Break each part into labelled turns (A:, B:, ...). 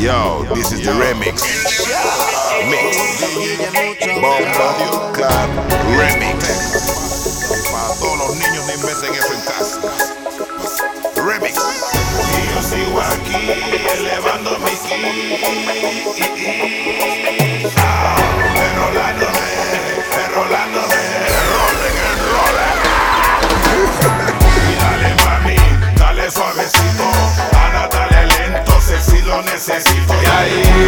A: Yo, this is the remix. Mix. Bomba Club Remix. Para todos los niños, no inventen eso en casa. Remix. Y yo sigo aquí elevando mi ki. Enrolándome. Y dale mami, dale suavecito. Ana, dale lento, sexy lo necesito. Y ahí,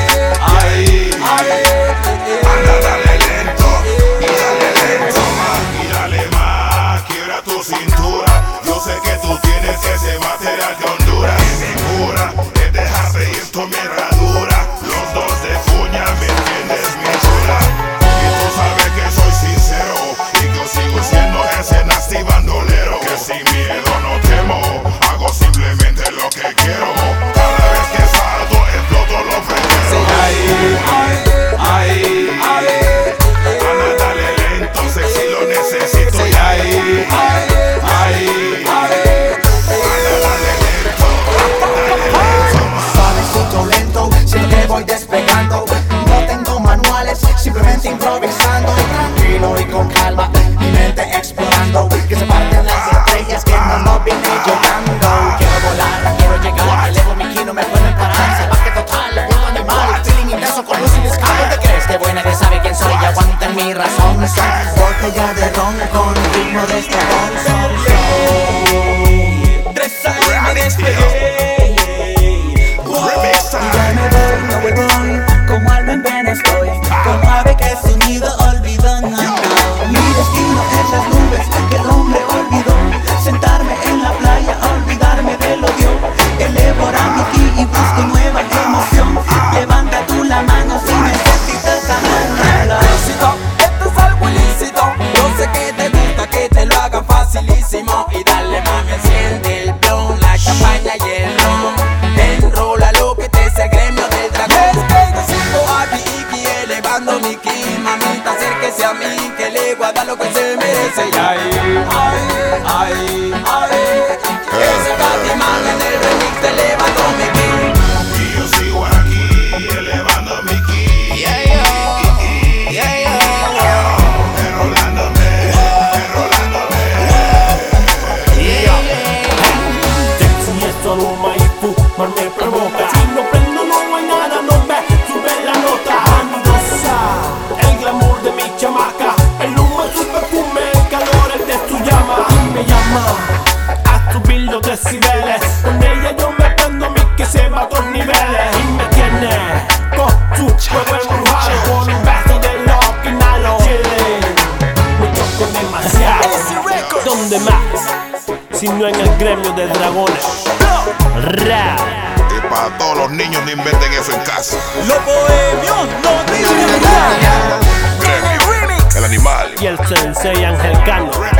A: Ana, dale lento. Y dale más, quiebra tu cintura. Yo sé que tú tienes ese material de Honduras. Y mi cura es dejarte ir tu herradura. Los dos de cuña, ¿me entiendes, mi chula? Y tú sabes que soy sincero y que yo sigo siendo ese nasty bandolero. Que sin miedo no temo, hago simplemente lo que quiero. Cada vez que salto exploto los freneros. Ana, dale lento, sexy lo necesito. Y ahí, Ana, dale lento.
B: Suavecito, lento, siento que voy despegando. No tengo manuales, simplemente improvisando. Tranquilo y con calma, mi mente explorando. Que se parten las estrellas que no vine llorando. Quiero volar, quiero llegar, elevo mi ki, no me pueden parar. Salvaje total, puedo animal, feeling intenso con luz y descargo. ¿Te crees que buena que sabe quién soy? Aguanta mi razón. Botella de ron con ritmo de este me despegué. Ya me voy, no voy, como alma en pena estoy. Como ave que su nido olvidó, no. Mi destino es las nubes que el hombre olvidó. Sentarme en la playa, olvidarme del odio. Elevo mi ki y busco nueva emoción. Levanta tú la mano si necesitas amarrarla.
C: Esto es algo ilícito. Yo sé que te gusta que te lo hagan facilísimo. Y dale mami, enciende el blon, la champaña y el ron. Enrola lo que te sea gremio del dragón. Es que yo sigo a Iki elevando mi ki. Mamita, acérquese a mí que le voy a dar lo que se merece. Y ahí, ese Catimán en el remix te elevando mi ki.
A: Y yo sigo aquí elevando mi ki.
D: Solo Maipú, no me provoca. Si no prendo no hay nada, no me sube la nota. Bandosa, el glamour de mi chamaca. El humo es su perfume, el calor es de su llama. Y me llama a subir los decibeles. Con ella yo me prendo mi que se va a otros niveles. Y me tiene con su juego embrujado. Con un beso de lo que inhalo. Me toco demasiado. ¿Dónde más? Si no en el gremio de dragones.
A: Y para todos los niños, no inventen eso en casa.
B: Los bohemios no tienen
A: Gremio, el animal.
D: Y el sensei Angel Cano.